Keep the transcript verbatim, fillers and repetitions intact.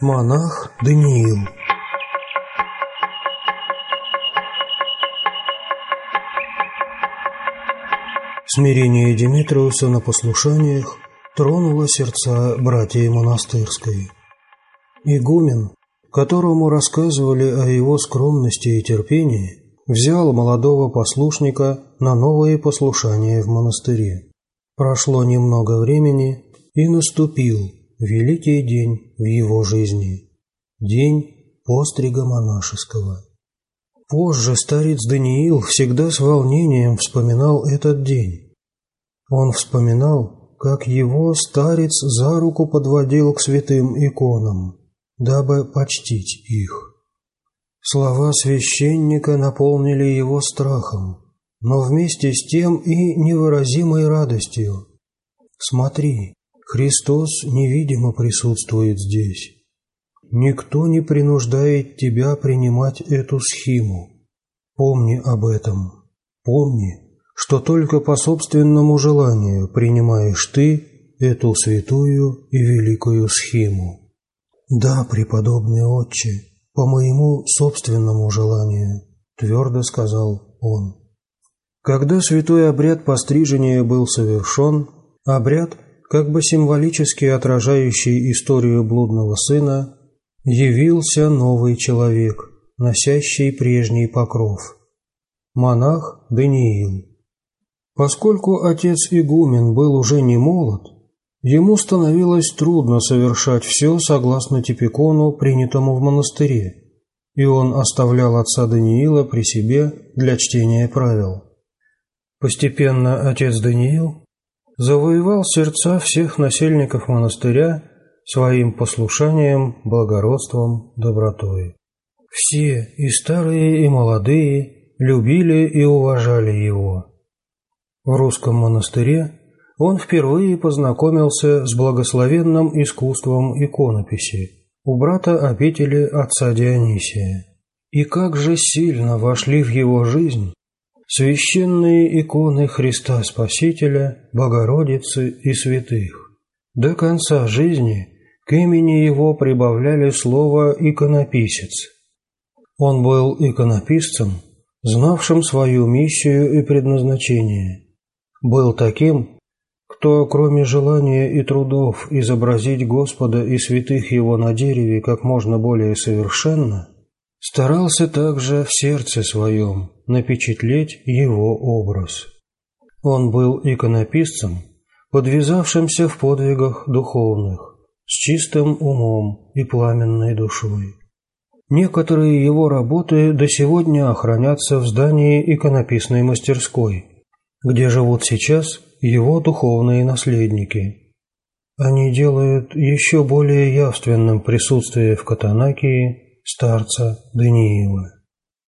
Монах Даниил. Смирение Деметриуса на послушаниях тронуло сердца братьей монастырской. Игумен, которому рассказывали о его скромности и терпении, взял молодого послушника на новые послушания в монастыре. Прошло немного времени, и наступил великий день в его жизни – день пострига монашеского. Позже старец Даниил всегда с волнением вспоминал этот день. Он вспоминал, как его старец за руку подводил к святым иконам, дабы почтить их. Слова священника наполнили его страхом, но вместе с тем и невыразимой радостью. Смотри, Христос невидимо присутствует здесь. Никто не принуждает тебя принимать эту схиму. Помни об этом. Помни, что только по собственному желанию принимаешь ты эту святую и великую схиму. Да, преподобный отче, по моему собственному желанию, твердо сказал он. Когда святой обряд пострижения был совершен, обряд, как бы символически отражающий историю блудного сына, явился новый человек, носящий прежний покров – монах Даниил. Поскольку отец-игумен был уже не молод, ему становилось трудно совершать все согласно типикону, принятому в монастыре, и он оставлял отца Даниила при себе для чтения правил. Постепенно отец Даниил завоевал сердца всех насельников монастыря своим послушанием, благородством, добротой. Все, и старые, и молодые, любили и уважали его. В русском монастыре он впервые познакомился с благословенным искусством иконописи у брата обители отца Дионисия. И как же сильно вошли в его жизнь священные иконы Христа Спасителя, Богородицы и святых. До конца жизни к имени его прибавляли слово «иконописец». Он был иконописцем, знавшим свою миссию и предназначение. Был таким, кто, кроме желания и трудов изобразить Господа и святых Его на дереве как можно более совершенно, старался также в сердце своем напечатлеть его образ. Он был иконописцем, подвязавшимся в подвигах духовных, с чистым умом и пламенной душой. Некоторые его работы до сегодня хранятся в здании иконописной мастерской, где живут сейчас его духовные наследники. Они делают еще более явственным присутствие в Катанакии старца Даниила.